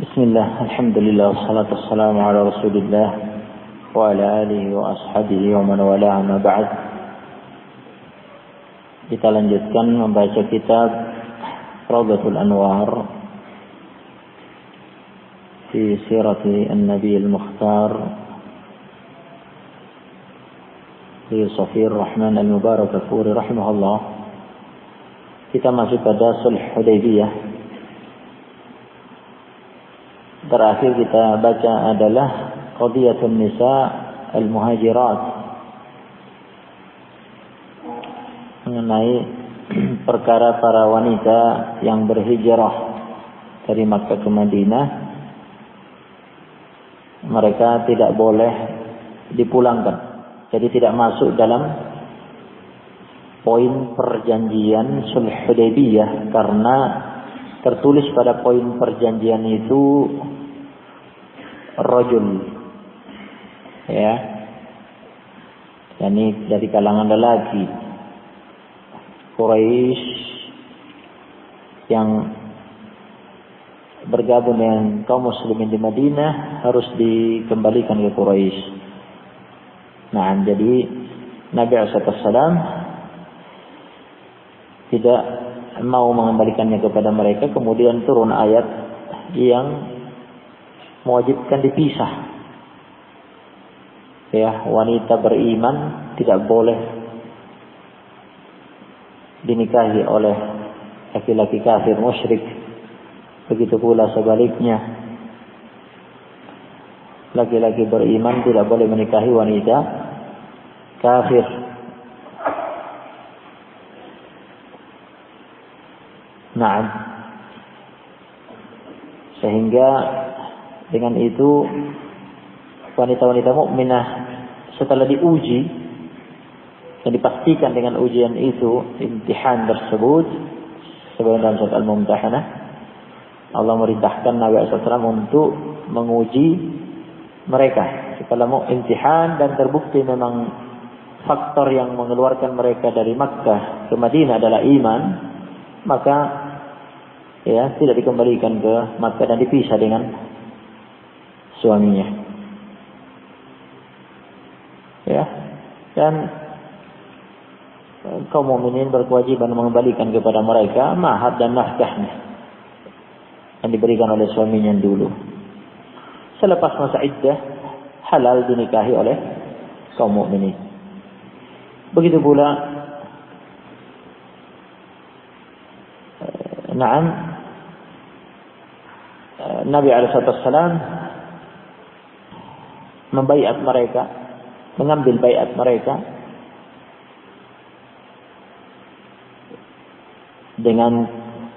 Bismillah, alhamdulillah, wassalatu wassalamu ala rasulillah wa ala alihi wa ashabihi wa man wala amma ba'd. Kita lanjutkan membaca kitab Rawdatul Anwar fi sirati an-nabi al-mukhtar li Safir Rahman al-Mubarakafuri rahimahullah. Kita masuk pada Sulh Hudaybiyah. Terakhir kita baca adalah qadiyatun nisa al-muhajirat, mengenai perkara para wanita yang berhijrah dari Makkah ke Madinah. Mereka tidak boleh dipulangkan, jadi tidak masuk dalam poin perjanjian Sulh Hudaybiyah, karena tertulis pada poin perjanjian itu rajul, ya, yakni dari kalangan lelaki Quraisy yang bergabung dengan kaum muslimin di Madinah harus dikembalikan ke Quraisy. Nah, jadi Nabi SAW tidak mau mengembalikannya kepada mereka. Kemudian turun ayat yang mewajibkan dipisah. Ya, wanita beriman tidak boleh dinikahi oleh laki-laki kafir musyrik. Begitu pula sebaliknya, laki-laki beriman tidak boleh menikahi wanita kafir. Nah, sehingga dengan itu wanita-wanita mukminah setelah diuji dan dipastikan dengan ujian itu, imtihan tersebut, sebagaimana dalam surat Al-Mumtahanah, Allah merintahkan Nabi SAW untuk menguji mereka. Setelah mau imtihan dan terbukti memang faktor yang mengeluarkan mereka dari Makkah ke Madinah adalah iman, maka ya tidak dikembalikan ke Makkah dan dipisah dengan suaminya. Ya, dan kaum mukminin berkewajiban mengembalikan kepada mereka mahar dan nafkahnya yang diberikan oleh suaminya dulu. Selepas masa iddah halal dinikahi oleh kaum mukminin. Begitu pula Nabi SAW membaiat mereka, mengambil baiat mereka dengan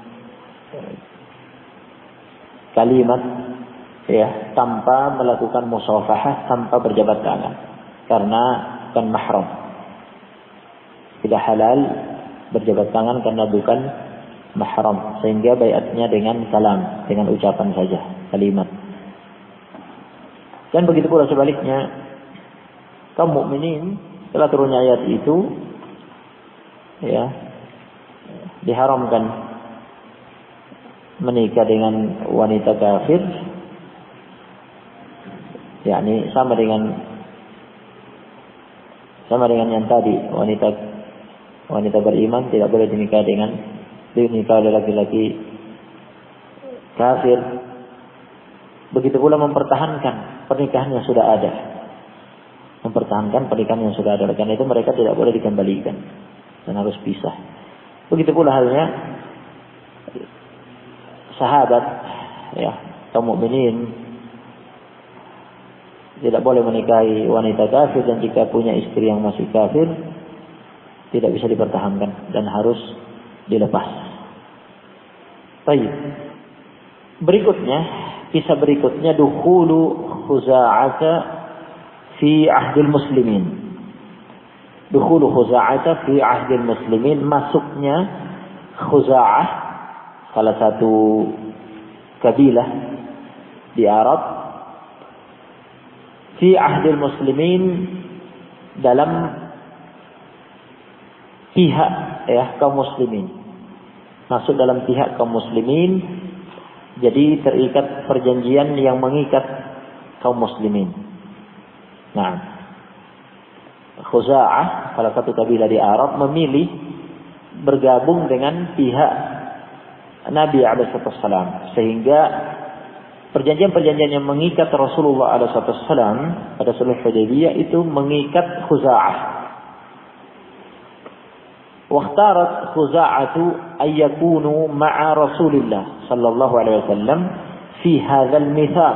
kalimat, ya, tanpa melakukan musafahah, tanpa berjabat tangan, karena bukan mahram. Tidak halal berjabat tangan karena bukan mahram, sehingga baiatnya dengan salam, dengan ucapan saja, kalimat. Dan begitu pula sebaliknya, kaum mukminin setelah turunnya ayat itu, ya, diharamkan menikah dengan wanita kafir, yakni sama dengan yang tadi, wanita beriman tidak boleh dinikah oleh laki-laki kafir. Begitu pula mempertahankan pernikahan yang sudah ada. Karena itu mereka tidak boleh dikembalikan dan harus pisah. Begitu pula halnya sahabat, ya, kaum mukminin tidak boleh menikahi wanita kafir, dan jika punya istri yang masih kafir tidak bisa dipertahankan dan harus dilepas. Baik. Kisah berikutnya dukhulu Khuza'ata fi ahdil muslimin. Dukhulu Khuza'ata fi ahdil muslimin, masuknya Khuza'ah, salah satu kabilah di Arab, fi ahdil muslimin, dalam pihak, ya, kaum muslimin. Masuk dalam pihak kaum muslimin Jadi terikat perjanjian yang mengikat kaum muslimin. Nah, Khuza'ah, salah satu kabilah di Arab, memilih bergabung dengan pihak Nabi SAW, sehingga perjanjian-perjanjian yang mengikat Rasulullah SAW pada Sulh Hudaybiyah itu mengikat Khuza'ah. واختارت خزاعة أن يكونوا مع رسول الله صلى الله عليه وسلم في هذا الميثاق.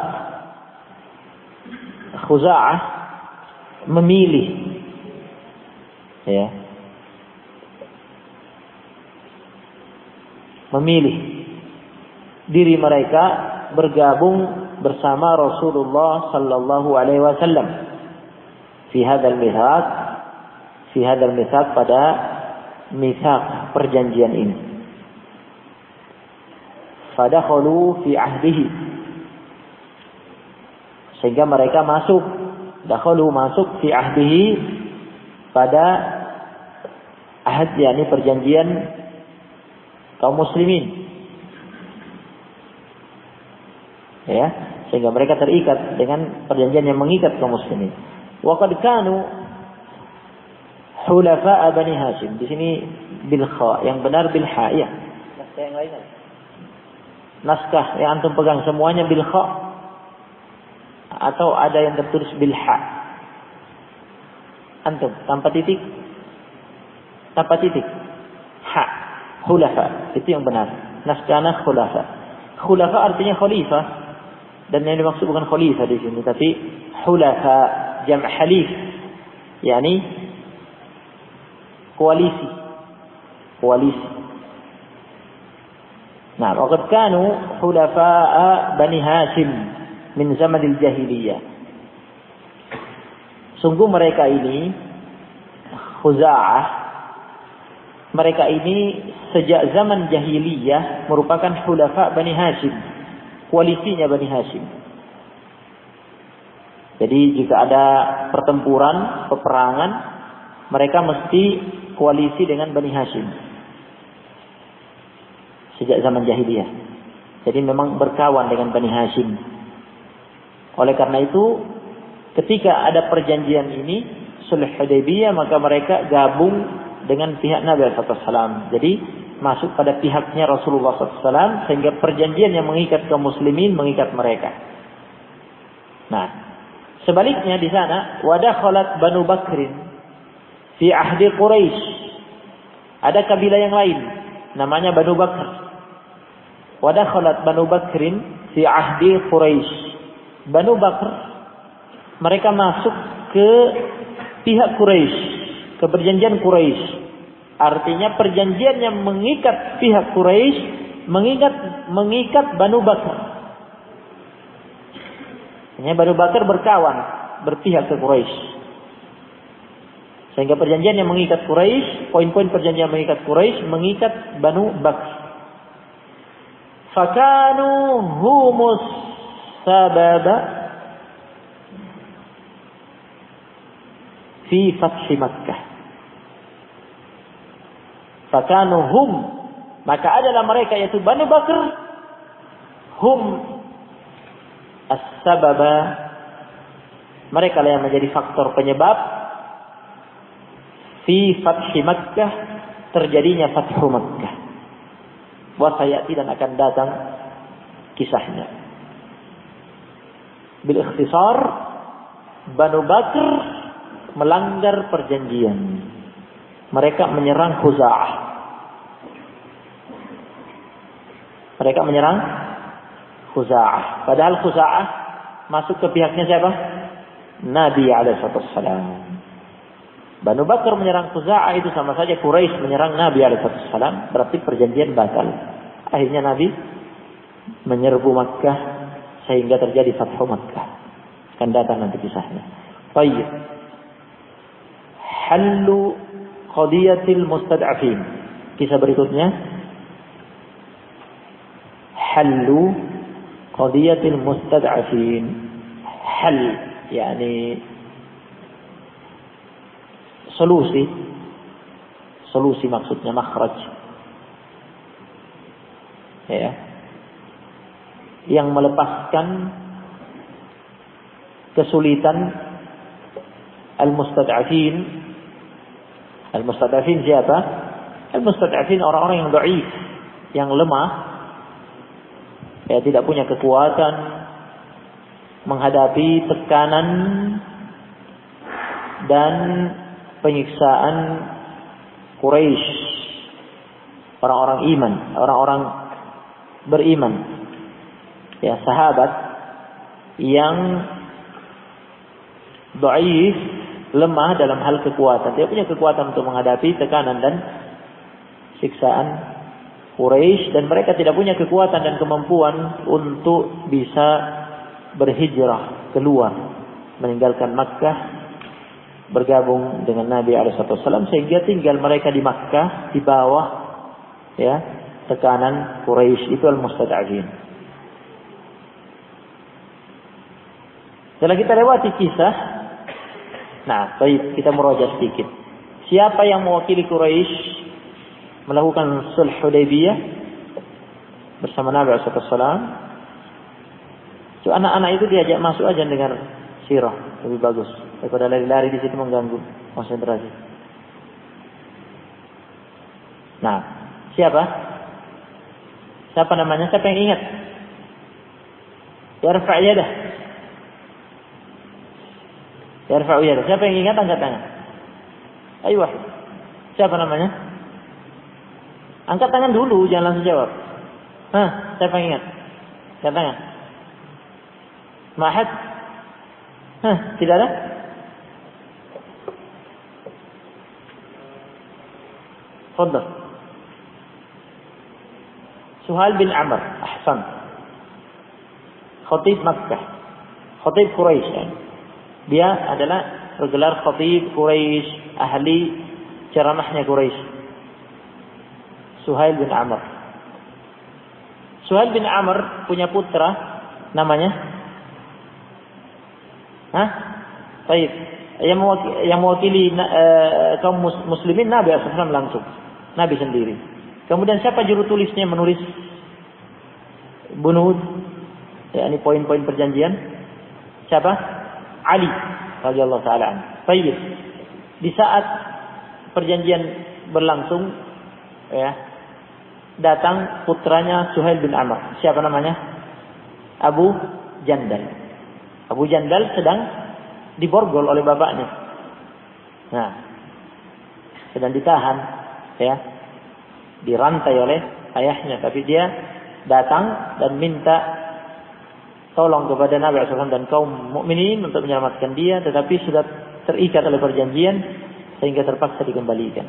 Khuza'ah memilih, ya, memilih diri mereka bergabung bersama Rasulullah sallallahu alaihi wasallam fi hadzal mitsaq, pada mitsaq perjanjian ini. Fadakhalu fi ahdihi, sehingga mereka masuk fi ahdihi, pada ahad, yakni perjanjian kaum muslimin, ya, sehingga mereka terikat dengan perjanjian yang mengikat kaum muslimin. Wa qad kanu hulafa Bani Hashim. Di sini bil kha, yang benar bil ha, ya. Naskah yang lain. Naskah yang antum pegang semuanya bil kha, atau ada yang tertulis bil ha. Antum tanpa titik, ha, hulafa, itu yang benar. Naskahnya khulafa. Khulafa artinya khalifah, dan yang dimaksud bukan khalifah di sini, tapi hulafa, jam' halif, yakni koalisi. Nah, waqad kanu hulafa'a Bani Hashim min zamanil jahiliyah. Sungguh mereka ini, Khuza'ah, mereka ini sejak zaman jahiliyah merupakan hulafa Bani Hashim, koalisinya Bani Hashim. Jadi jika ada pertempuran, peperangan, mereka mesti koalisi dengan Bani Hashim sejak zaman jahiliyah. Jadi memang berkawan dengan Bani Hashim. Oleh karena itu, ketika ada perjanjian ini, Sulh Hudaybiyah, maka mereka gabung dengan pihak Nabi SAW. Jadi masuk pada pihaknya Rasulullah SAW, sehingga perjanjian yang mengikat kaum muslimin mengikat mereka. Nah, sebaliknya di sana, wadakhalat Banu Bakrin fi ahdi Quraisy. Ada kabilah yang lain namanya Banu Bakr. Wadakhalat Banu Bakrin fi ahdi Quraisy. Banu Bakr, mereka masuk ke pihak Quraisy, ke perjanjian Quraisy. Artinya perjanjian yang mengikat pihak Quraisy mengikat Banu Bakr. Hanya Banu Bakr berkawan, berpihak ke Quraisy. Sehingga perjanjian yang mengikat Quraisy, poin-poin perjanjian yang mengikat Quraisy mengikat Banu Bakr. Fakanu humus sababa fi fathi Makkah. Fakanu hum, maka adalah mereka, yaitu Banu Bakr, hum as-sababa, mereka lah yang menjadi faktor penyebab fi fathi Makkah, terjadinya Fathu Makkah. Wa sayati, dan akan datang kisahnya. Bil ikhtisar, Banu Bakr melanggar perjanjian. Mereka menyerang Khuza'ah. Padahal Khuza'ah masuk ke pihaknya siapa? Nabi SAW. Banu Bakr menyerang Khuza'ah, itu sama saja Quraisy menyerang Nabi SAW. Berarti perjanjian batal. Akhirnya Nabi menyerbu Makkah sehingga terjadi Fathu Makkah. Akan datang nanti kisahnya. Baik. Hallu qadiyatil mustad'afin. Kisah berikutnya. Hallu qadiyatil mustad'afin. Hal, yakni solusi maksudnya, makhraj, ya, yang melepaskan kesulitan al-mustad'afin. Al-mustad'afin siapa? Al-mustad'afin orang-orang yang dhaif, yang lemah, ya, tidak punya kekuatan menghadapi tekanan dan penyiksaan Quraisy, orang-orang iman, orang-orang beriman, ya, sahabat yang dhaif, lemah dalam hal kekuatan, tidak punya kekuatan untuk menghadapi tekanan dan siksaan Quraisy, dan mereka tidak punya kekuatan dan kemampuan untuk bisa berhijrah keluar, meninggalkan Makkah, bergabung dengan Nabi SAW, sehingga tinggal mereka di Makkah di bawah, ya, tekanan Quraisy. Itu al-mustad'afin. Setelah kita lewati kisah, nah, baik, kita merojak sedikit. Siapa yang mewakili Quraisy melakukan sulh Hudaybiyah bersama Nabi SAW? So, anak-anak itu diajak masuk aja dengar sirah, lebih bagus daripada lari-lari di situ mengganggu konsentrasi. Nah, siapa? Siapa namanya? Siapa yang ingat? Yarfa' yadah. Yarfa' yadah. Siapa yang ingat, angkat tangan. Ayo, siapa namanya? Angkat tangan dulu, jangan langsung jawab. Siapa yang ingat? Angkat tangan. Mahad? Tidak ada? Fadhal. Suhail bin Amr, ahsan. Khatib Makkah, khatib Quraisy. Dia adalah bergelar khatib Quraisy, ahli ceramahnya Quraisy. Suhail bin Amr. Suhail bin Amr punya putra namanya Baik. Yang mewakili kaum muslimin Nabi SAW langsung. Nabi sendiri. Kemudian siapa juru tulisnya menulis bunud, ya, ini poin-poin perjanjian? Siapa? Ali radhiyallahu taala. Baik. Di saat perjanjian berlangsung, ya, datang putranya Suhail bin Amr. Siapa namanya? Abu Jandal. Abu Jandal sedang diborgol oleh bapaknya. Nah, sedang ditahan, ya, dirantai oleh ayahnya. Tapi dia datang dan minta tolong kepada Nabi SAW dan kaum mukminin untuk menyelamatkan dia, tetapi sudah terikat oleh perjanjian sehingga terpaksa dikembalikan.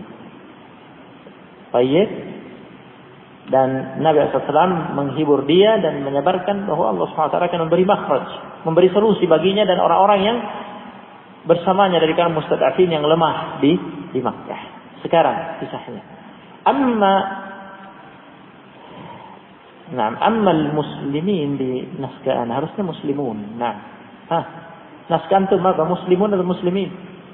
Baik. Dan Nabi SAW menghibur dia dan menyabarkan bahwa Allah SWT akan memberi makhraj, memberi solusi baginya dan orang-orang yang bersamanya dari kaum mustad'afin yang lemah di Makkah. Sekarang kisahnya. Amma al-muslimin di naskah harusnya muslimun. Naskah antum apa? Muslimun atau muslimin?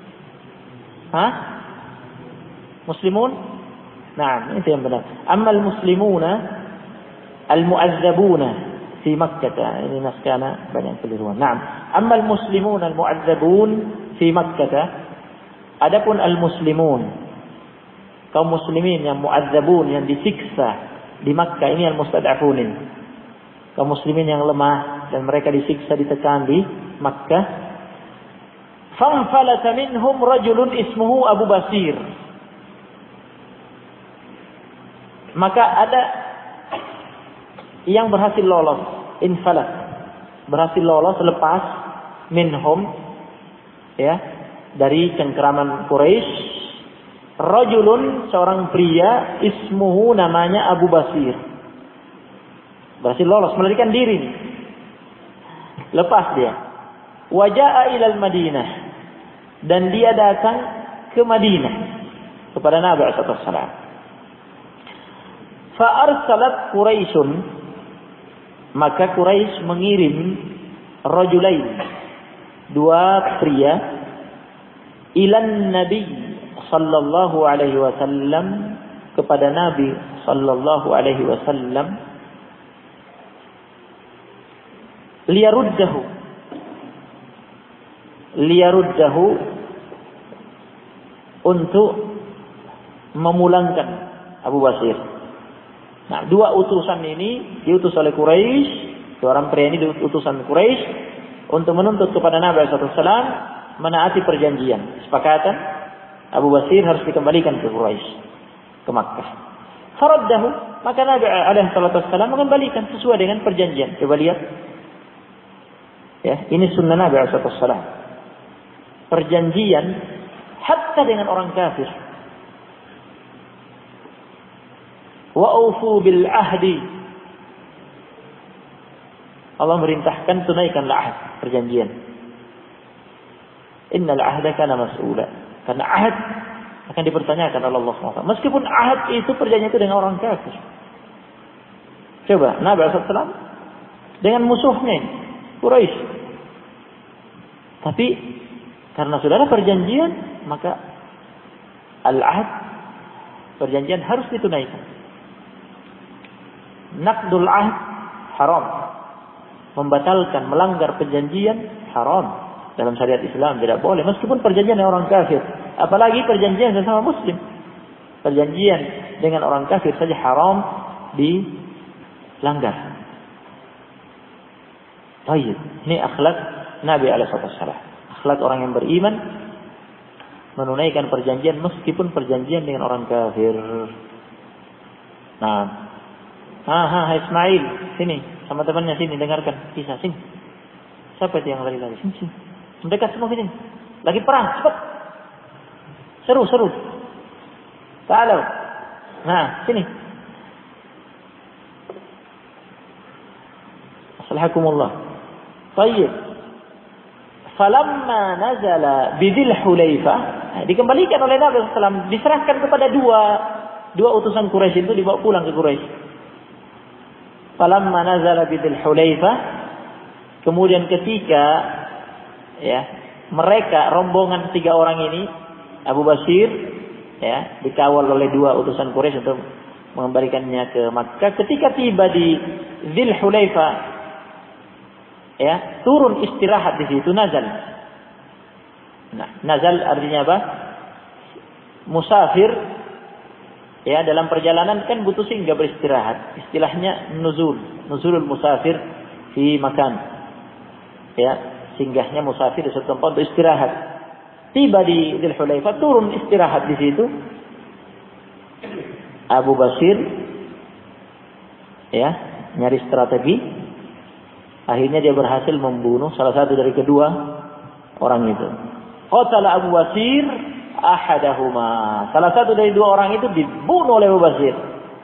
Muslimun? Nah, itu yang benar. Amma al-muslimuna al-mu'azzabuna fi Makkah. Ini naskahnya banyak keliruan. Naam. Amma al-muslimuna al-mu'azzabun fi Makkah. Adapun al-muslimun, kaum muslimin yang mu'azzabun, yang disiksa di Makkah, ini al-mustad'afunin. Kaum muslimin yang lemah dan mereka disiksa, ditekan di Makkah. Fanfalata minhum rajulun ismuhu Abu Basir. Maka ada yang berhasil lolos, infalat, berhasil lolos lepas minhum, ya, dari cengkeraman Quraisy. Rajulun, seorang pria, ismuhu, namanya Abu Basir, berhasil lolos, melarikan diri, lepas dia. Waja'a ilal Madinah, dan dia datang ke Madinah kepada Nabi SAW. Fa'arsalat Quraisyun, maka Quraisy mengirim rajulain, dua pria, ilan Nabi sallallahu alaihi wasallam, kepada Nabi sallallahu alaihi wasallam, liyaruddahu untuk memulangkan Abu Basir. Nah, dua utusan ini diutus oleh Quraisy, dua orang pria ini diutusan Quraisy untuk menuntut kepada Nabi SAW menaati perjanjian, kesepakatan Abu Basir harus dikembalikan ke Quraisy, ke Makkah. Faraddahu, maka Nabi SAW mengembalikan sesuai dengan perjanjian. Coba lihat, ya, ini sunnah Nabi SAW. Perjanjian hatta dengan orang kafir. Wa aufu bil ahdi. Allah merintahkan tunaikanlah ahd, perjanjian. Innal ahda kana mas'ula. Karena ahd akan dipertanyakan oleh Allah SWT. Meskipun ahd itu perjanjian itu dengan orang kafir. Coba Nabi SAW dengan musuhnya ini, Quraisy. Tapi karena sudah ada perjanjian, maka al-ahd, perjanjian harus ditunaikan. Naqdul ahd haram. Membatalkan, melanggar perjanjian haram. Dalam syariat Islam tidak boleh, meskipun perjanjian dengan orang kafir. Apalagi perjanjian sesama muslim. Perjanjian dengan orang kafir saja haram dilanggar. Baik, ini akhlak Nabi SAW. Akhlak orang yang beriman menunaikan perjanjian meskipun perjanjian dengan orang kafir. Nah, Ismail, sini sama temannya, sini dengarkan kisah, sini. Siapa itu yang lari-lari? Sini. Mendekat semua sini. Lagi perang, cepat. Seru. Ta'alau. Nah, sini. Assalamualaikum. Baik. Falamma nazala bidil Hulaifah, dikembalikan oleh Nabi SAW, diserahkan kepada dua utusan Quraisy itu, dibawa pulang ke Quraisy. Falamma nazala bidil Hulaifah, kemudian ketika mereka rombongan 3 orang ini, Abu Basir dikawal oleh 2 utusan Quraisy untuk mengembalikannya ke Makkah. Ketika tiba di Dzul Hulaifah, turun istirahat di situ, nazal. Nah, nazal artinya apa? Musafir dalam perjalanan kan butuh singgah beristirahat. Istilahnya nuzulul musafir fi makan. Singgahnya musafir di suatu tempat untuk istirahat. Tiba di Dzul Hulaifah, turun istirahat di situ. Abu Basir nyari strategi. Akhirnya dia berhasil membunuh salah satu dari kedua orang itu. Qatala Abu Basir ahadahuma. Salah satu dari 2 orang itu dibunuh oleh Abu Basir.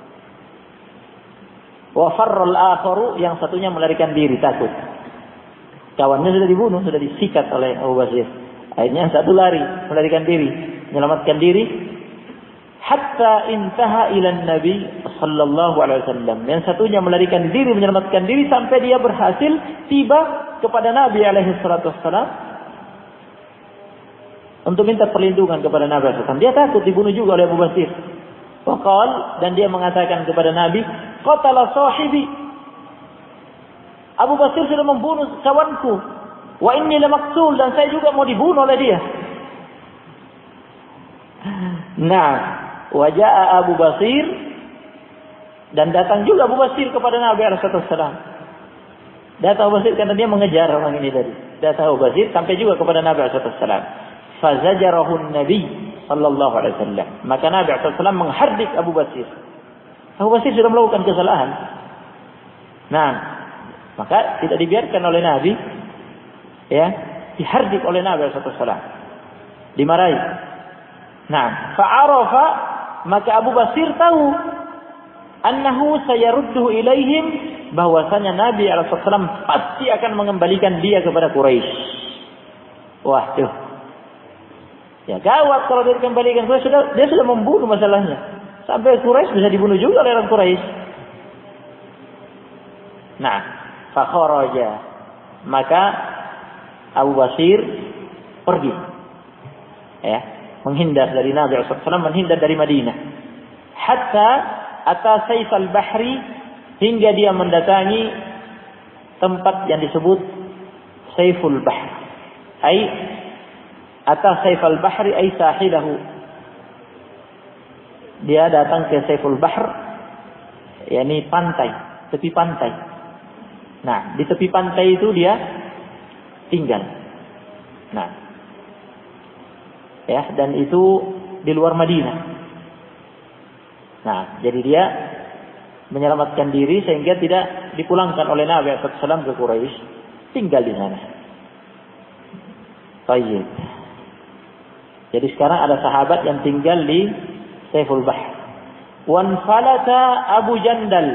Wa farra al-akharu, yang satunya melarikan diri, takut. Kawannya sudah dibunuh, sudah disikat oleh Abu Basir. Akhirnya yang satu lari, melarikan diri, menyelamatkan diri. Hatta intaha ila Nabi sallallahu alaihi wasallam. Yang satunya melarikan diri, menyelamatkan diri sampai dia berhasil tiba kepada Nabi alaihi salatu wasallam untuk minta perlindungan kepada Nabi SAW. Dia takut dibunuh juga oleh Abu Basir. Faqal, dan dia mengatakan kepada Nabi, qatala sahibi. Abu Basir sudah membunuh kawanku. Wa inni lamaktul, dan saya juga mau dibunuh oleh dia. Nah, wajah Abu Basir, dan datang juga Abu Basir kepada Nabi SAW. Datang Abu Basir karena dia mengejar orang ini tadi. Datang Abu Basir sampai juga kepada Nabi SAW. Fazajarahu Nabi sallallahu alaihi wasallam. Maka Nabi SAW menghardik Abu Basir. Abu Basir sudah melakukan kesalahan. Nah, maka tidak dibiarkan oleh Nabi, dihardik oleh Nabi SAW, dimarahi. Nah, fa'arafa, maka Abu Basir tahu, annahu sayarudduhu ilaihim, bahwasanya Nabi SAW pasti akan mengembalikan dia kepada Quraisy. Wah, tuh. Ya gawat kalau dia dikembalikan Quraisy, dia sudah membunuh masalahnya. Sampai Quraisy bisa dibunuh juga oleh orang Quraisy. Nah, fakharaja, maka Abu Basir pergi, menghindar dari Nabi SAW, menghindar dari Madinah. Hatta ata Saif al-Bahri, hingga dia mendatangi tempat yang disebut Saiful Bahr. Ata Saiful Bahri ay sahilahu. Dia datang ke Saiful Bahr, yakni pantai, tepi pantai. Nah, di tepi pantai itu dia tinggal. Nah, ya, dan itu di luar Madinah. Nah, jadi dia menyelamatkan diri sehingga tidak dipulangkan oleh Nabi SAW ke Quraisy, tinggal di sana. Baik. Jadi sekarang ada sahabat yang tinggal di Saiful Bahr. Wan falata Abu Jandal.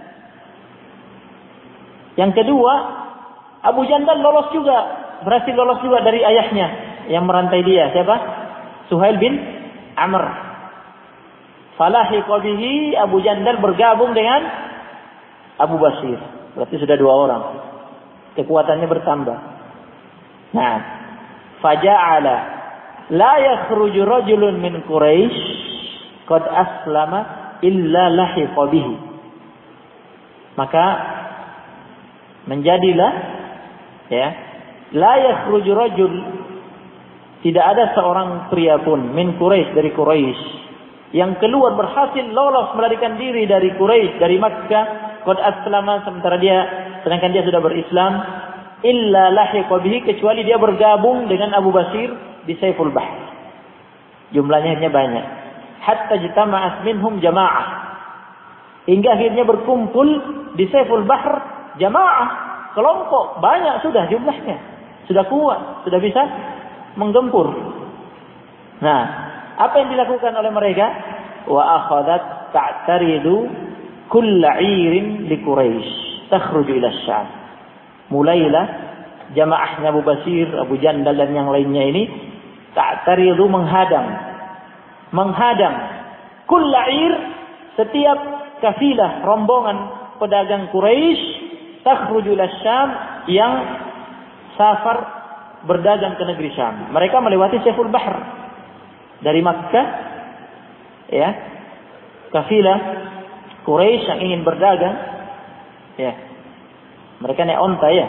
Yang kedua, Abu Jandal berhasil lolos juga dari ayahnya yang merantai dia. Siapa? Suhail bin Amr. Falahiqa bihi, Abu Jandal bergabung dengan Abu Basir. Berarti sudah 2 orang. Kekuatannya bertambah. Nah, faja'ala la yakhruju rajulun min Quraisy qad aslama illa lahiqa bihi. Maka menjadilah, ya, la yakhruju rajul, tidak ada seorang pria pun min Quraisy, dari Quraisy, yang keluar berhasil lolos melarikan diri dari Quraisy, dari Makkah, qad aslama, sedangkan dia sudah berislam, illa lahiqa bihi, kecuali dia bergabung dengan Abu Basir di Saiful Bahr. Jumlahnya hanya banyak. Hatta jitama'at minhum jamaah, hingga akhirnya berkumpul di Saiful Bahr jamaah, kelompok banyak, sudah jumlahnya, sudah kuat, sudah bisa menggempur. Nah, apa yang dilakukan oleh mereka? Wa akhadat ta'taridu kulla 'irin li Quraisy takhruju ila Syam. Mulailah jamaahnya Abu Basir, Abu Jandal dan yang lainnya ini ta'taridu, menghadang kulla 'ir, setiap kafilah, rombongan pedagang Quraisy, takhruju ila Syam, yang safar berdagang ke negeri Syam. Mereka melewati Saiful Bahr dari Makkah, ya, kafilah Quraisy yang ingin berdagang, ya, mereka naik onta, ya,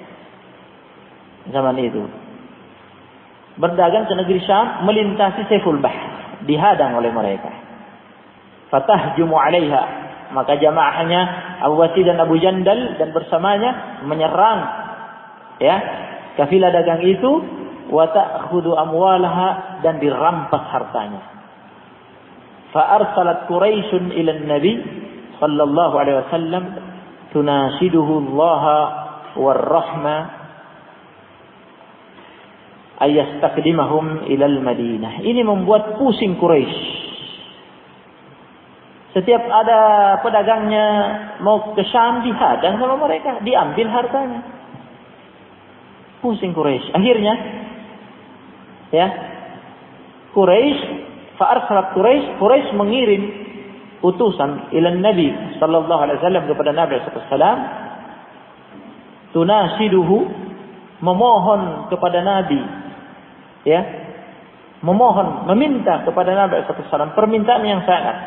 zaman itu berdagang ke negeri Syam, melintasi Saiful Bahr, dihadang oleh mereka. Fatahjumu 'alaiha, maka jamaahnya Abu Basir dan Abu Jandal dan bersamanya menyerang, ya, kafilah dagang itu, wa ta'khudhu amwalaha, dan dirampas hartanya. Fa arsalat Quraisyun ila an-nabi sallallahu alaihi wasallam tunashiduhu Allah war rahma ayastaqdimahum ila al-Madinah. Ini membuat pusing Quraisy. Setiap ada pedagangnya mau ke Syam, dihadang sama mereka, diambil hartanya. Pusing Quraisy. Akhirnya, ya, Quraisy mengirim utusan ila Nabi sallallahu alaihi wasallam, kepada Nabi sallallahu alaihi wasallam, tunasiduhu, memohon kepada Nabi, ya, meminta kepada Nabi sallallahu alaihi wasallam permintaan yang sangat,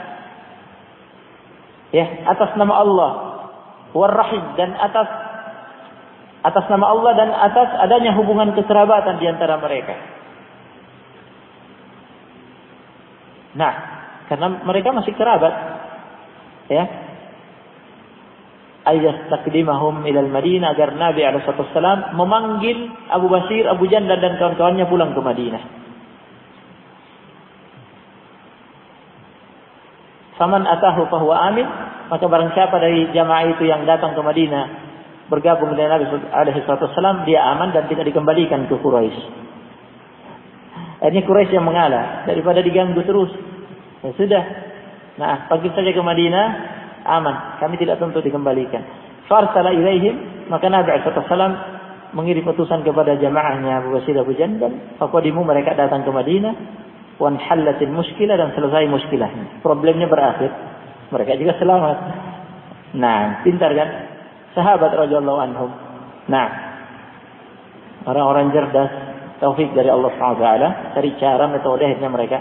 ya, atas nama Allah War-Rahim, dan atas nama Allah dan atas adanya hubungan kekerabatan di antara mereka. Nah, karena mereka masih kerabat, ya, ayastaqdimahum ilal Madinah, agar Nabi alaihi wasallam memanggil Abu Basir, Abu Jandal dan kawan-kawannya pulang ke Madinah. Faman atahu fahuwa amin, maka barang siapa dari jamaah itu yang datang ke Madinah bergabung dengan Nabi alaihi wasallam, dia aman dan tidak dikembalikan ke Quraisy. Akhirnya Quraisy yang mengalah daripada diganggu terus. Ya sudah. Nah, pergi saja ke Madinah, aman. Kami tidak tentu dikembalikan. Farsala ilaihim, maka Nabi alaihi wasallam mengirim utusan kepada jamaahnya Abu Basir, Abu Jandal. Faqadimu, mereka datang ke Madinah. Wan halatil muskilah, dan selesai muskilahnya. Problemnya berakhir. Mereka juga selamat. Nah, pintar kan? Sahabat radhiyallahu anhum. Nah, orang-orang cerdas, taufik dari Allah Subhanahu wa taala, cari cara, metode, akhirnya mereka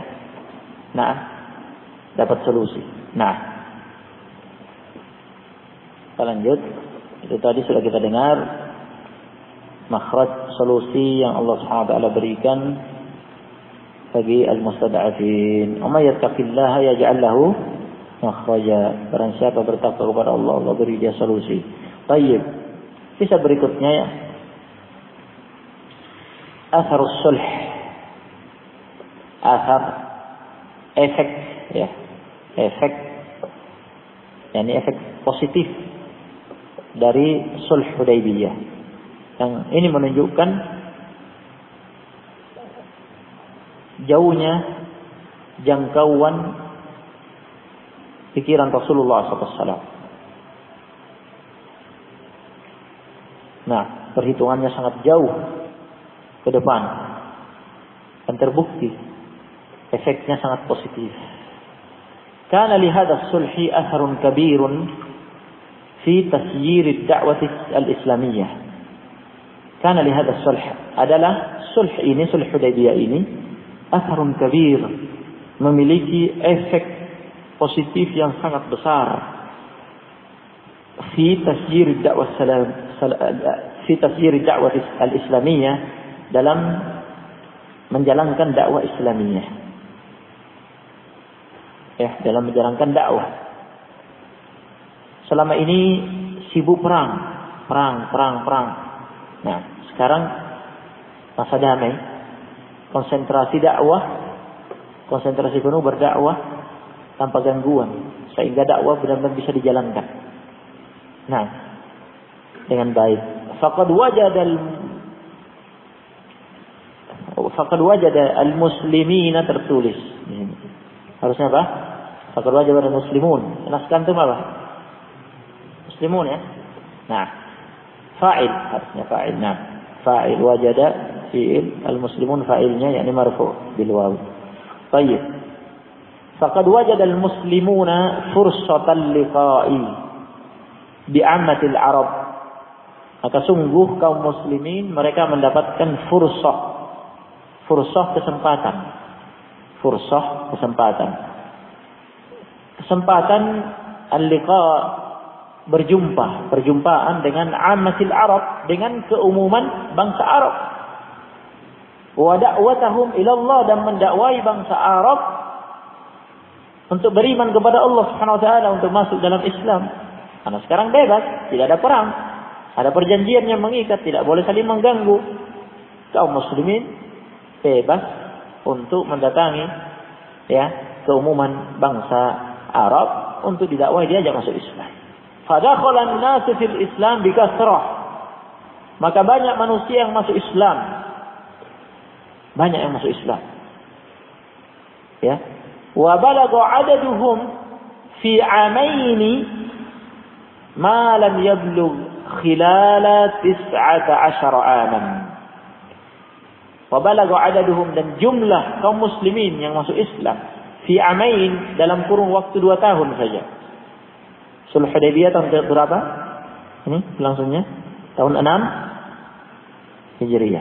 dapat solusi. Nah, kita lanjut. Itu tadi sudah kita dengar makhraj solusi yang Allah Subhanahu wa taala berikan bagi al-mustada'afin. Wa may yattaqillaha yaj'al lahu makhraja. Barang siapa bertakwa kepada Allah, Allah beri dia solusi. Baik. Kisah berikutnya ya. Atharus sulh. Athar efek ya. Efek yakni efek positif dari sulh Hudaybiyah. Yang ini menunjukkan jauhnya jangkauan pikiran Rasulullah SAW. Nah, perhitungannya sangat jauh ke depan dan terbukti efeknya sangat positif. Kana li hadha as-sulhi atharun kabirun fi tasyir ad-da'wah al-islamiyyah. Kana li hadha as-sulh adalah sulh ini, sulh Hudaybiyah ini atharun kabir, memiliki efek positif yang sangat besar fi tasyir ad-da'wah al-islamiyah, dalam menjalankan dakwah Islamiyah. Ya, dalam menjalankan dakwah. Selama ini sibuk perang. Nah, sekarang masa damai, konsentrasi dakwah, konsentrasi penuh berdakwah tanpa gangguan, sehingga dakwah benar-benar bisa dijalankan. Nah, dengan baik. Faqad wajada al-muslimina tertulis. Harusnya apa? Faqad wajada al-muslimun. Naskah itu apa? Muslimun ya. Nah, fa'il harusnya fa'il. Nah, fa'il wajada fi'il, al-muslimun fa'ilnya yakni marfu' bil waw. Baik. Faqad wajada al-muslimuna fursatan liqa'i bi'ammatil Arab. Maka sungguh kaum muslimin mereka mendapatkan fursah kesempatan al-liqa, perjumpaan dengan ammatil Arab, dengan keumuman bangsa Arab. Wa da'watahum ila Allah, dan mendakwai bangsa Arab untuk beriman kepada Allah Subhanahu wa taala, untuk masuk dalam Islam. Karena sekarang bebas, tidak ada perang. Ada perjanjian yang mengikat, tidak boleh saling mengganggu. Kaum muslimin bebas untuk mendatangi ya keumuman bangsa Arab untuk didakwai, diajak masuk Islam. Fadakhala an-nasu fil Islam bikasrah. Maka banyak manusia yang masuk Islam. Ya. Wa balagha 'adaduhum fi 'amaini ma lam yablugh khilala 19 aman. Wa balagha 'adaduhum, dan jumlah kaum muslimin yang masuk Islam fi 'amain, dalam kurun waktu 2 tahun saja. Sulh Hudaybiyah tahun berapa? Ini langsungnya tahun 6 Hijriah.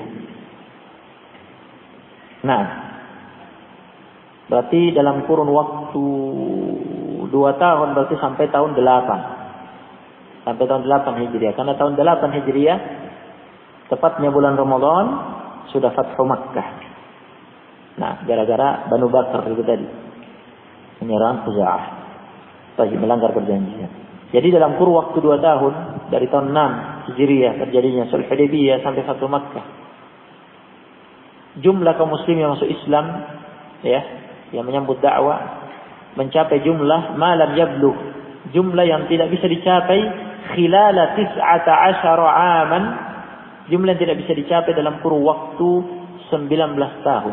Nah, berarti dalam kurun waktu 2 tahun, berarti sampai tahun 8. Sampai tahun 8 Hijriah. Karena tahun 8 Hijriah tepatnya bulan Ramadan sudah Fathu Makkah. Nah, gara-gara Banu Bakar itu tadi menyerang Khuza'ah, bagi melanggar perjanjian. Jadi dalam kurun waktu 2 tahun, dari tahun 6 Hijriah terjadinya Sulh Hudaybiyah sampai Fathu Makkah, jumlah kaum muslim yang masuk Islam ya, yang menyambut dakwah, mencapai jumlah malam yablugh, jumlah yang tidak bisa dicapai khilala 19 aman, jumlah yang tidak bisa dicapai dalam kurun waktu 19 tahun.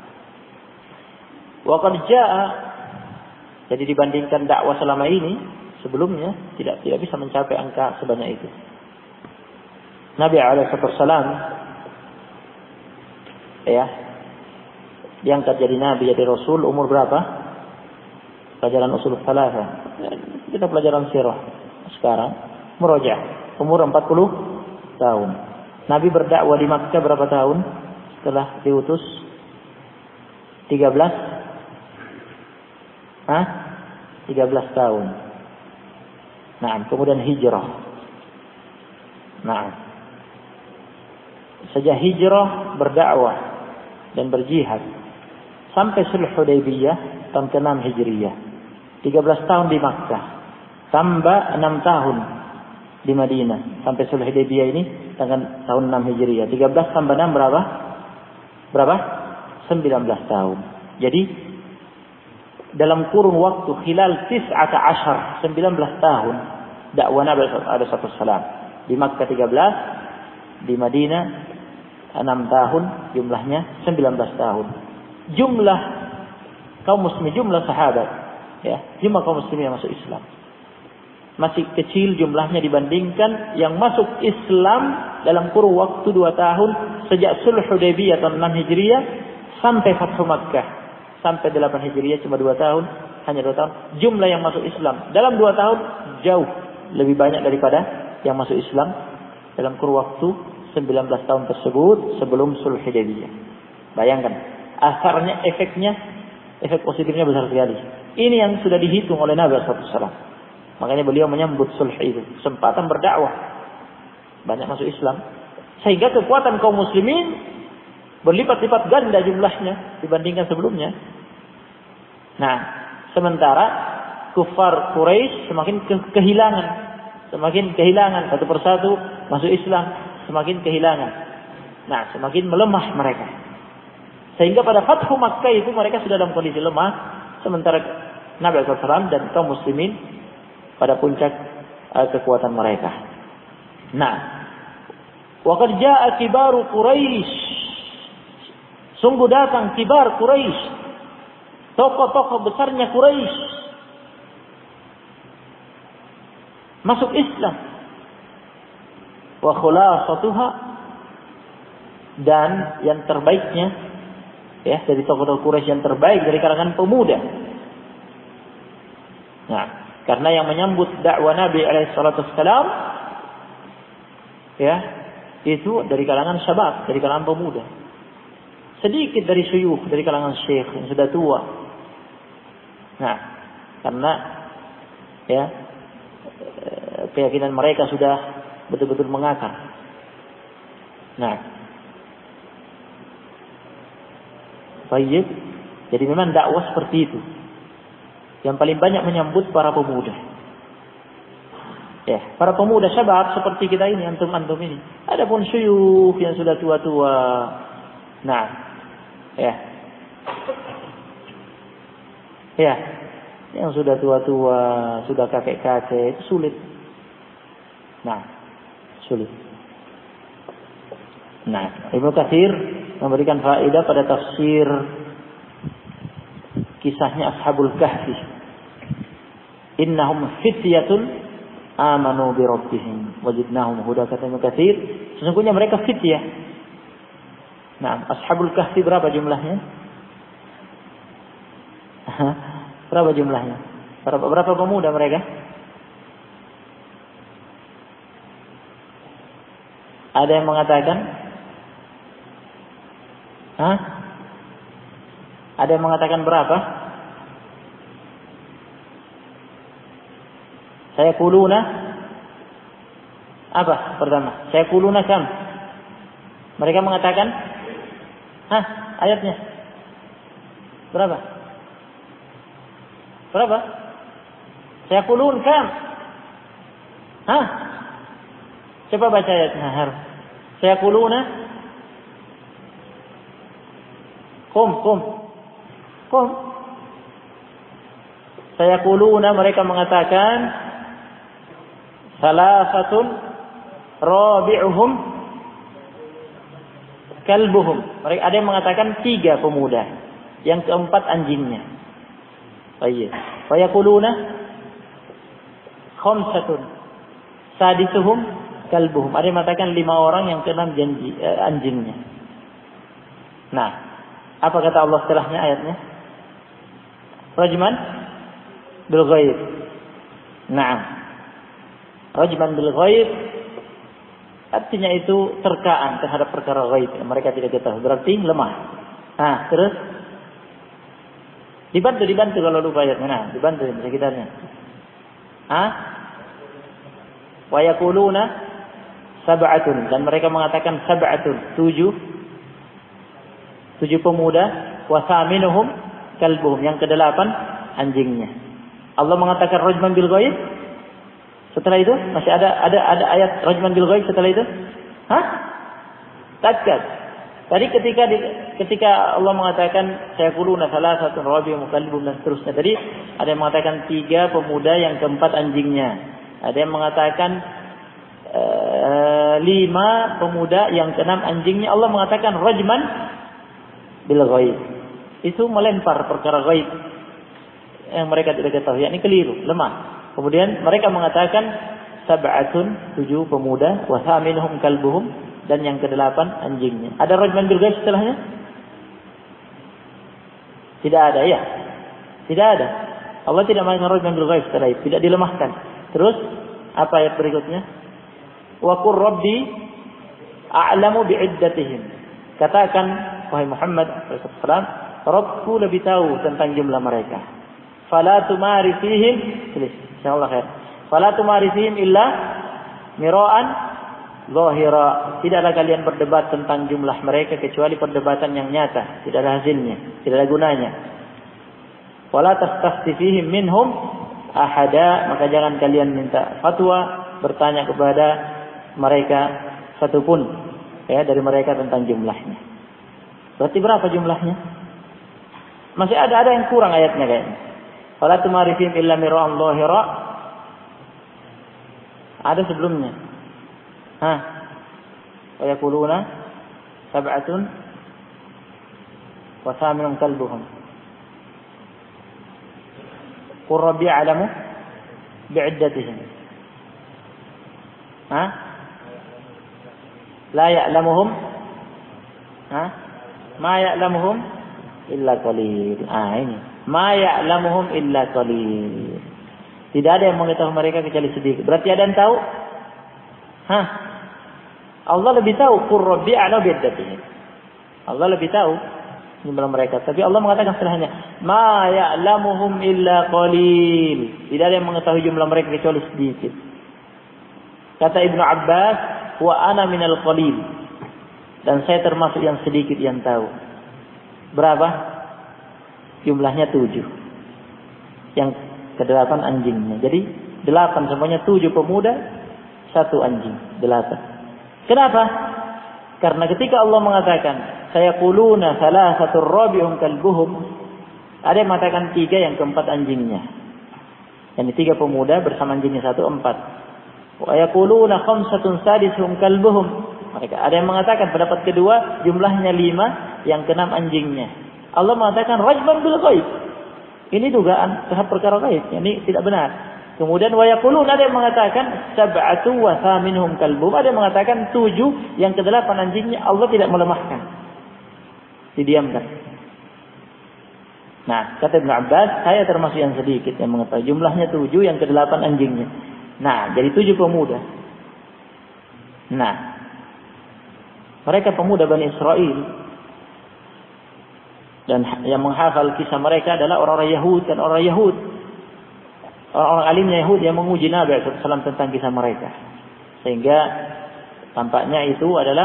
Wa qad jaa, jadi dibandingkan dakwah selama ini, sebelumnya tidak bisa mencapai angka sebanyak itu. Nabi alaihissalam ya diangkat jadi nabi, jadi rasul umur berapa? Pelajaran usul thalatha. Kita pelajaran sirah sekarang, muraja, umur 40 tahun. Nabi berdakwah di Makkah berapa tahun setelah diutus? 13 tahun. Nah, kemudian hijrah. Nah, sejak hijrah berdakwah dan berjihad sampai sulh Hudaybiyah tahun ke-6 Hijriyah. 13 tahun di Makkah, tambah 6 tahun di Madinah sampai sulh Hudaybiyah ini tahun 6 Hijriyah. 13 tambah 6 berapa? Berapa? 19 tahun. Jadi dalam kurun waktu khilal 19 tahun dakwah Nabi SAW. Di Makkah 13, di Madinah 6 tahun, jumlahnya 19 tahun. Jumlah kaum muslimin, jumlah sahabat, ya, jumlah kaum muslimin yang masuk Islam masih kecil jumlahnya dibandingkan yang masuk Islam dalam kurun waktu 2 tahun sejak sulh Hudaybiyah tahun 6 Hijriyah sampai Fathu Makkah sampai 8 Hijriyah, cuma 2 tahun, hanya 2 tahun. Jumlah yang masuk Islam dalam 2 tahun jauh lebih banyak daripada yang masuk Islam dalam kurun waktu 19 tahun tersebut sebelum sulh Hudaybiyah. Bayangkan, asarnya, efeknya, efek positifnya besar sekali. Ini yang sudah dihitung oleh Nabi SAW. Makanya beliau menyambut sulh itu, kesempatan berdakwah, banyak masuk Islam, sehingga kekuatan kaum muslimin berlipat-lipat ganda jumlahnya dibandingkan sebelumnya. Nah, sementara kufar Quraisy semakin kehilangan satu persatu masuk Islam, semakin kehilangan. Nah, semakin melemah mereka. Sehingga pada Fathu Makkah itu mereka sudah dalam kondisi lemah, sementara Nabi SAW dan kaum muslimin pada puncak kekuatan mereka. Nah, wa qad jaa kibaru Quraisy. Sungguh datang kibar Quraisy, tokoh-tokoh besarnya Quraisy masuk Islam. Wa khulasatuha, dan yang terbaiknya, ya, dari tokoh-tokoh Quraisy yang terbaik dari kalangan pemuda. Nah, karena yang menyambut dakwah Nabi SAW, ya, itu dari kalangan syabab, dari kalangan pemuda. Sedikit dari syuyukh, dari kalangan syekh yang sudah tua. Nah, karena, ya, keyakinan mereka sudah betul-betul mengakar. Nah, baik. Jadi memang dakwah seperti itu. Yang paling banyak menyambut para pemuda. Ya, para pemuda syabab seperti kita ini, antum-antum ini. Adapun syuyukh yang sudah tua-tua. Nah, ya. Ya, yang sudah tua-tua, sudah kakek-kakek, itu sulit. Nah, sulit. Nah, Ibnu Katsir memberikan faedah pada tafsir kisahnya Ashabul Kahfi. Innahum fityatun amanu bi rabbihim wajidnahum huda, kata Ibnu Katsir, sesungguhnya mereka fityah. Nah, Ashabul Kahfi berapa jumlahnya? Berapa jumlahnya? Berapa pemuda mereka? Ada yang mengatakan? Ada yang mengatakan berapa? Saya kuluna apa pertama? Saya kuluna kam? Mereka mengatakan, ayatnya berapa? Berapa? Saya kulun kam? Coba baca ayatnya. Saya kuluna kum. Saya kuluna, mereka mengatakan salasatun rabi'uhum kalbuhum. Mereka ada yang mengatakan 3 pemuda, yang keempat anjingnya. Baik. Wa yaquluna khamsatun sadisuhum kalbuhum. Ada yang mengatakan 5 orang, yang keenam anjingnya. Nah, apa kata Allah setelahnya ayatnya? Rajman bil ghaib. Naam. Rajman bil ghaib artinya itu terkaan terhadap perkara ghaib yang mereka tidak ketahui, berarti lemah. Terus dibantu kalau lupa ayatnya. Nah, dibantu sekitarnya. Wa yaquluna sab'atun, dan mereka mengatakan sab'atun, 7 pemuda, wa thaminuhum kalbuhum, yang ke-8 anjingnya. Allah mengatakan rajman bil ghaib. Setelah itu masih ada ayat rajman bil ghaib setelah itu? Tatkad. Tadi ketika Allah mengatakan sayaquluna salasatun rabi'uhum kalbuhum dan seterusnya. Tadi ada yang mengatakan 3 pemuda, yang ke-4 anjingnya. Ada yang mengatakan 5 pemuda, yang ke-6 anjingnya. Allah mengatakan rajman bil ghaib. Itu melempar perkara ghaib yang mereka tidak ketahui. Ini keliru, lemah. Kemudian mereka mengatakan sab'atun, 7 pemuda, wa thaminuhum kalbuhum, dan yang ke-8 anjingnya. Ada rajman bil ghaib setelahnya? Tidak ada, ya. Tidak ada. Allah tidak mengatakan rajman bil ghaib setelah itu, tidak dilemahkan. Terus apa ayat berikutnya? Wa qur rabbi a'lamu bi'iddatihim. Katakan wahai Muhammad sallallahu alaihi wasallam, Rabbku lebih tahu tentang jumlah mereka. Fala tumari fihim, insyaallah khair. Fala tumari fihim illa mira'an zahira. Tidaklah kalian berdebat tentang jumlah mereka kecuali perdebatan yang nyata, tidak ada hasilnya, tidak ada gunanya. Wala tastafti fihim minhum ahada, maka jangan kalian minta fatwa, bertanya kepada mereka satupun dari mereka tentang jumlahnya. Berarti berapa jumlahnya? Masih ada yang kurang ayatnya kayaknya. Fala tumari fihim illa mira'an zahira. Ada sebelumnya. Wa yaquluna sab'atun wa thaminun kalbuhum. Qur rabbi a'lamu bi'iddatihim. La ya'lamuhum ma ya'lamuhum illa qalil. Ini. Ma ya'lamuhum illa qalil. Tidak ada yang mengetahui mereka kecuali sedikit. Berarti ada yang tahu? Allah lebih tahu. Qur rabbi a'lamu bi'iddatihim. Allah lebih tahu jumlah mereka. Tapi Allah mengatakan setelahnya, ma ya'lamuhum illa qalil. Tidak ada yang mengetahui jumlah mereka kecuali sedikit. Kata Ibnu Abbas, wa ana minal qalil. Dan saya termasuk yang sedikit yang tahu. Berapa? Jumlahnya 7. Yang ke-8 anjingnya. Jadi 8 semuanya, 7 pemuda, 1 anjing. 8. Kenapa? Karena ketika Allah mengatakan sayaquluna salasatur rabi'uhum kalbuhum, ada yang mengatakan 3, yang ke-4 anjingnya. Yang 3 pemuda bersama anjingnya 1, 4. Wa yaquluna khamsatun sadisuhum kalbuhum. Mereka ada yang mengatakan pendapat kedua jumlahnya 5, yang ke-6 anjingnya. Allah mengatakan rajman bil ghaib. Ini dugaan terhadap perkara ghaib. Ini tidak benar. Kemudian wa yaqulun, ada yang mengatakan sab'atu wa thaminuhum kalbuhum. Ada yang mengatakan 7, yang ke-8 anjingnya. Allah tidak melemahkan. Didiamkan. Nah, kata Ibnu Abbas, saya termasuk yang sedikit yang mengetahui jumlahnya 7, yang ke-8 anjingnya. Nah, jadi 7 pemuda. Nah, mereka pemuda Bani Israel, dan yang menghafal kisah mereka adalah orang-orang Yahud dan orang Yahud. Orang-orang alimnya Yahud yang menguji Nabi SAW tentang kisah mereka. Sehingga tampaknya itu adalah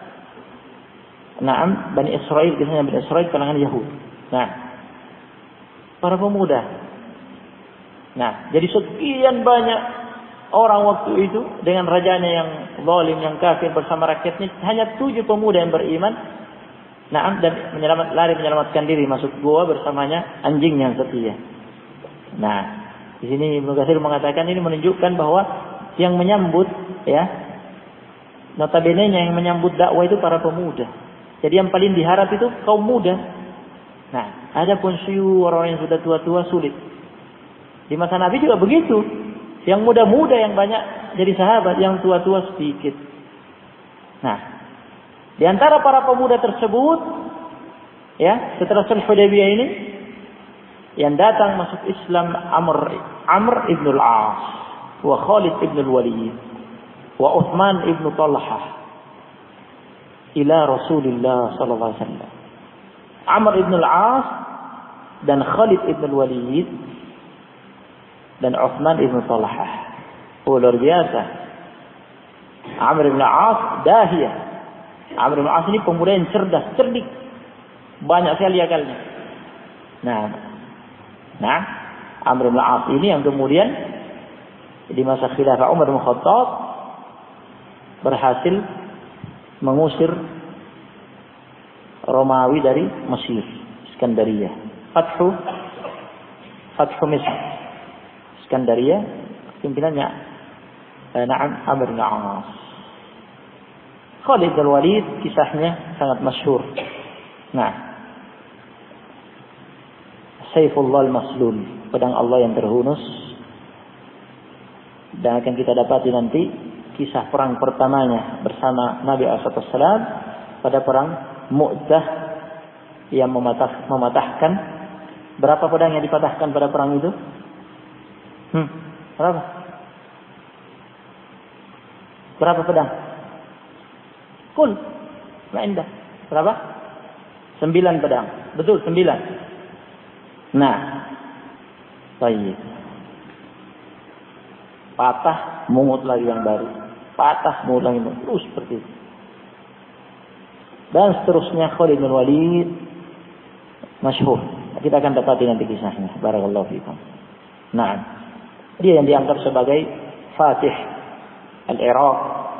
Bani Israel, kisahnya Bani Israel kalangan Yahud. Nah, para pemuda. Nah, jadi sekian banyak orang waktu itu dengan rajanya yang zalim, yang kafir bersama rakyatnya, hanya 7 pemuda yang beriman. Dan lari menyelamatkan diri masuk gua bersamanya anjing yang setia. Nah, di sini Ibnu Katsir mengatakan ini menunjukkan bahwa yang menyambut, notabene yang menyambut dakwah itu para pemuda. Jadi yang paling diharap itu kaum muda. Nah, ada pun orang yang sudah tua-tua sulit. Di masa Nabi juga begitu. Yang muda-muda yang banyak jadi sahabat, yang tua-tua sedikit. Nah, di antara para pemuda tersebut, setelah Sulh Hudaybiyah ini, yang datang masuk Islam Amr ibn al-As, wa Khalid ibn al-Walid, wa Uthman ibn Talhah, ila Rasulullah sallallahu alaihi wasallam. Amr ibn al-As dan Khalid ibn al-Walid dan Uthman ibn Talhah. Luar biasa. Amr bin As dahiyah. Amr bin As ini pemuda yang cerdas, cerdik. Banyak sekali akalnya. Nah, Amr bin As ini yang kemudian di masa khilafah Umar bin Khattab berhasil mengusir Romawi dari Mesir, Iskandaria. Fathu Misr. Iskandaria pimpinannya Amr bin As. Khalid bin Walid kisahnya sangat masyhur. Saifullah al-Maslul, pedang Allah yang terhunus. Dan akan kita dapati nanti kisah perang pertamanya bersama Nabi SAW pada perang Mu'tah yang mematahkan berapa pedang yang dipatahkan pada perang itu? Berapa pedang? Kul, indah. Berapa? 9 pedang. Betul, 9. Baik. Patah, mungut lagi yang baru. Patah, mungut lagi yang baru. Terus seperti itu. Dan seterusnya Khalid bin Walid masyhur. Kita akan dapati nanti kisahnya. Barakallahu fiikum. Dia yang dianggap sebagai Fatih al-Iraq.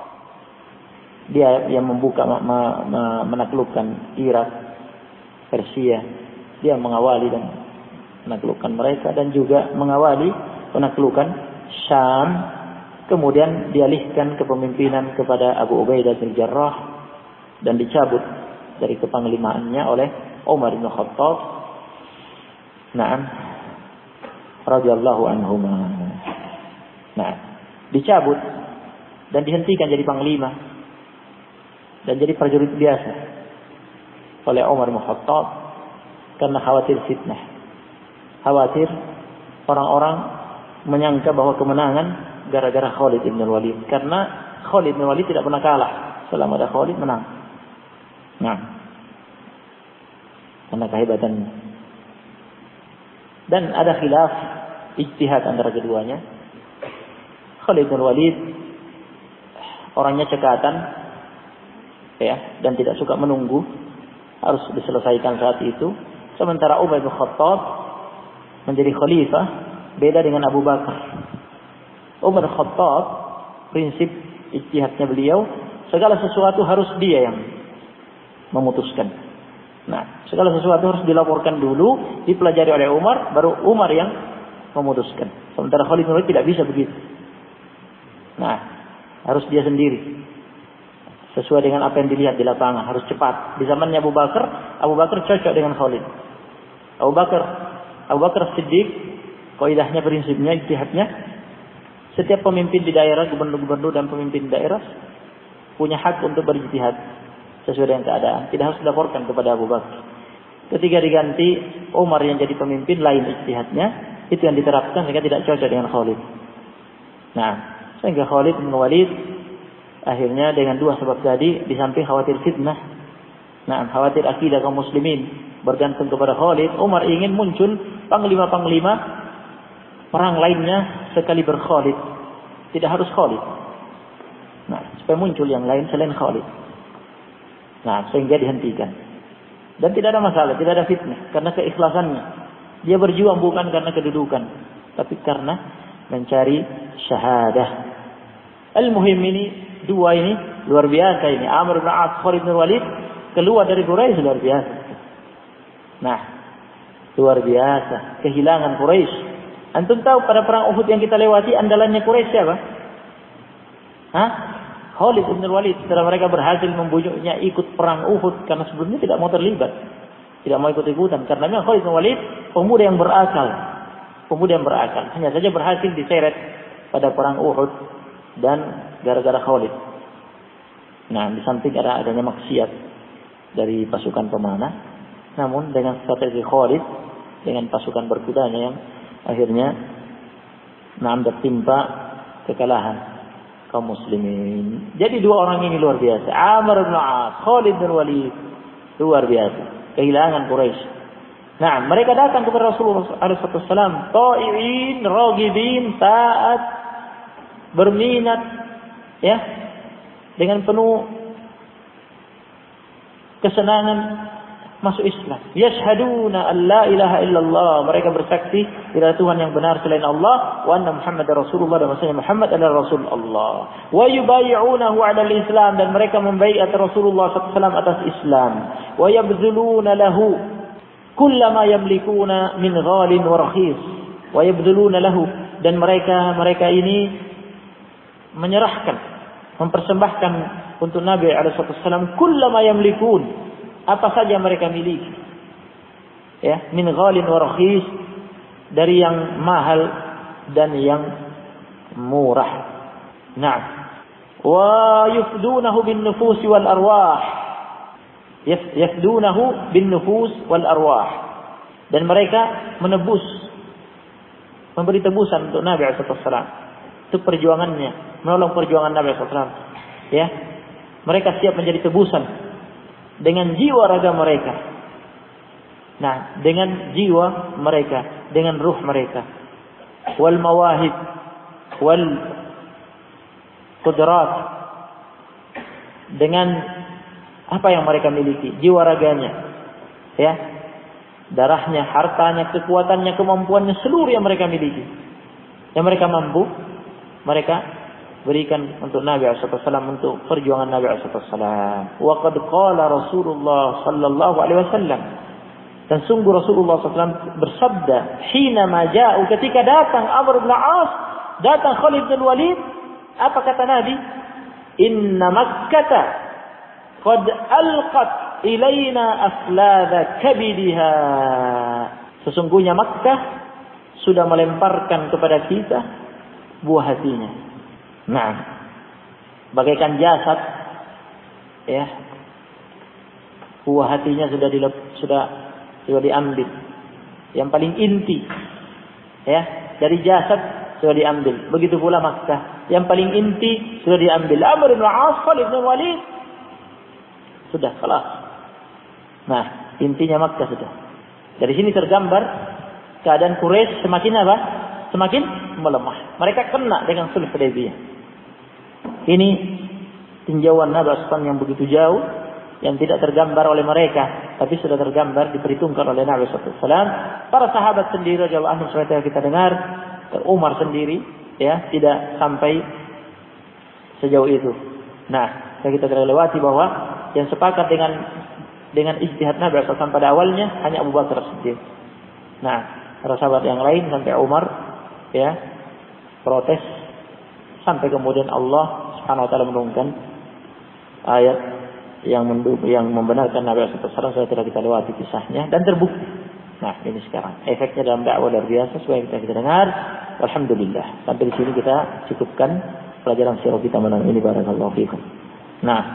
Dia yang membuka menaklukkan Irak, Persia. Dia mengawali dan menaklukkan mereka dan juga mengawali penaklukan Syam. Kemudian dialihkan kepemimpinan kepada Abu Ubaidah bin Jarrah dan dicabut dari kepanglimaannya oleh Umar bin Khattab. Radhiyallahu anhuma. Dicabut dan dihentikan jadi panglima dan jadi prajurit biasa oleh Umar bin Khattab karena khawatir fitnah. Khawatir orang-orang menyangka bahwa kemenangan gara-gara Khalid bin Walid, karena Khalid bin Walid tidak pernah kalah. Selama ada Khalid menang. Karena kehebatannya. Dan ada khilaf ijtihad antara keduanya. Khalid bin Walid orangnya cekatan, dan tidak suka menunggu, harus diselesaikan saat itu. Sementara Umar bin Khattab menjadi khalifah, beda dengan Abu Bakar. Umar bin Khattab, prinsip ijtihadnya beliau, segala sesuatu harus dia yang memutuskan. Segala sesuatu harus dilaporkan dulu, dipelajari oleh Umar, baru Umar yang memutuskan. Sementara Khalid bin Walid tidak bisa begitu. Harus dia sendiri. Sesuai dengan apa yang dilihat di lapangan, harus cepat. Di zamannya Abu Bakar cocok dengan Khalid. Abu Bakar Siddiq, kaidahnya, prinsipnya, ijtihadnya, setiap pemimpin di daerah, gubernur-gubernur dan pemimpin daerah punya hak untuk berijtihad sesuai dengan keadaan. Tidak harus dilaporkan kepada Abu Bakar. Ketika diganti Umar yang jadi pemimpin, lain ijtihadnya, itu yang diterapkan sehingga tidak cocok dengan Khalid. Sehingga Khalid bin Walid akhirnya dengan dua sebab tadi, di samping khawatir fitnah, khawatir akidah kaum muslimin bergantung kepada Khalid, Umar ingin muncul panglima-panglima perang lainnya sekali berKhalid. Tidak harus Khalid. Supaya muncul yang lain selain Khalid. Sehingga dihentikan. Dan tidak ada masalah, tidak ada fitnah, karena keikhlasannya. Dia berjuang bukan karena kedudukan, tapi karena mencari syahadah. Al-muhim ini, dua ini luar biasa ini. Amr bin As, Khalid bin Walid keluar dari Quraisy luar biasa. Luar biasa kehilangan Quraisy. Antum tahu pada perang Uhud yang kita lewati andalannya Quraisy siapa? Khalid bin Walid. Setelah mereka berhasil membujuknya ikut perang Uhud karena sebelumnya tidak mau terlibat, tidak mau ikut-ikutan. Karena memang Khalid bin Walid pemuda yang berakal, hanya saja berhasil diseret pada perang Uhud. Dan gara-gara Khalid. Di samping adanya maksiat dari pasukan pemanah, namun dengan strategi Khalid, dengan pasukan berkudanya yang akhirnya tertimpa kekalahan kaum muslimin. Jadi dua orang ini luar biasa. Amr bin As, Khalid bin Walid, luar biasa. Kehilangan Quraisy. Mereka datang kepada Rasulullah SAW, ta'i'in, ragibin, taat, berminat, dengan penuh kesenangan masuk Islam. Yashhaduna an la ilaha illallah, mereka bersaksi tidak ada Tuhan yang benar selain Allah, wa anna Muhammadar Rasulullah, dan maksudnya Muhammad adalah Rasul Allah. Wa yubayyi'unahu 'ala al-Islam, dan mereka membaiat Rasulullah SAW atas Islam. Wa yabdzuluna lahu kullama yamlikuna min ghalin wa rakhis. Wa yabdzuluna lahu, dan mereka ini menyerahkan, mempersembahkan untuk Nabi SAW kullama yamlikun, apa saja mereka miliki, ya, min ghalin wa rakhis, dari yang mahal dan yang murah. Nah, wa yufdunahu bin nufus wal arwah, yafdunahu bin nufus wal arwah, dan mereka menebus, memberi tebusan untuk Nabi SAW, untuk perjuangannya, menolong perjuangan Nabi SAW. Ya, mereka siap menjadi tebusan dengan jiwa raga mereka. Nah, dengan jiwa mereka, dengan ruh mereka, wal mawahib wal qudrat, dengan apa yang mereka miliki, jiwa raganya, ya, darahnya, hartanya, kekuatannya, kemampuannya, seluruh yang mereka miliki, yang mereka mampu, mereka berikan untuk Nabi SAW, untuk perjuangan Nabi SAW. Wa qad qala Rasulullah sallallahu alaihi wasallam, dan sungguh Rasulullah SAW bersabda, hina ma ja'u, ketika datang Amr bin As, datang Khalid bin Walid, apa kata Nabi? Inna Makkah qad alqat ilaina aflada kabidiha, sesungguhnya Makkah sudah melemparkan kepada kita buah hatinya. Nah, bagaikan jasad, ya, buah hatinya sudah diambil. Yang paling inti, ya, dari jasad sudah diambil. Begitu pula Makkah, yang paling inti sudah diambil. Amr bin As, Khalid bin Walid, sudah kelas. Nah, intinya Makkah sudah. Dari sini tergambar keadaan Quraisy semakin apa? Semakin melemah. Mereka kena dengan sulh Hudaybiyah. Ini tinjauan Nabi SAW yang begitu jauh, yang tidak tergambar oleh mereka, tapi sudah tergambar, diperhitungkan oleh Nabi SAW. Para sahabat sendiri, radhiyallahu anhum, seperti kita dengar, Umar sendiri, ya, tidak sampai sejauh itu. Nah, kita telah lewati bahwa yang sepakat dengan ijtihad Nabi SAW pada awalnya hanya Abu Bakar Siddiq. Nah, para sahabat yang lain sampai Umar, ya, protes, sampai kemudian Allah Subhanahu wa taala menurunkan ayat yang membenarkan Nabi SAW. Saya telah kita lewati kisahnya dan terbukti. Nah, ini sekarang efeknya dalam dakwah luar biasa, supaya kita dengar. Alhamdulillah. Sampai di sini kita cukupkan pelajaran sirah kita malam ini. Barakallahu fiikum. Nah,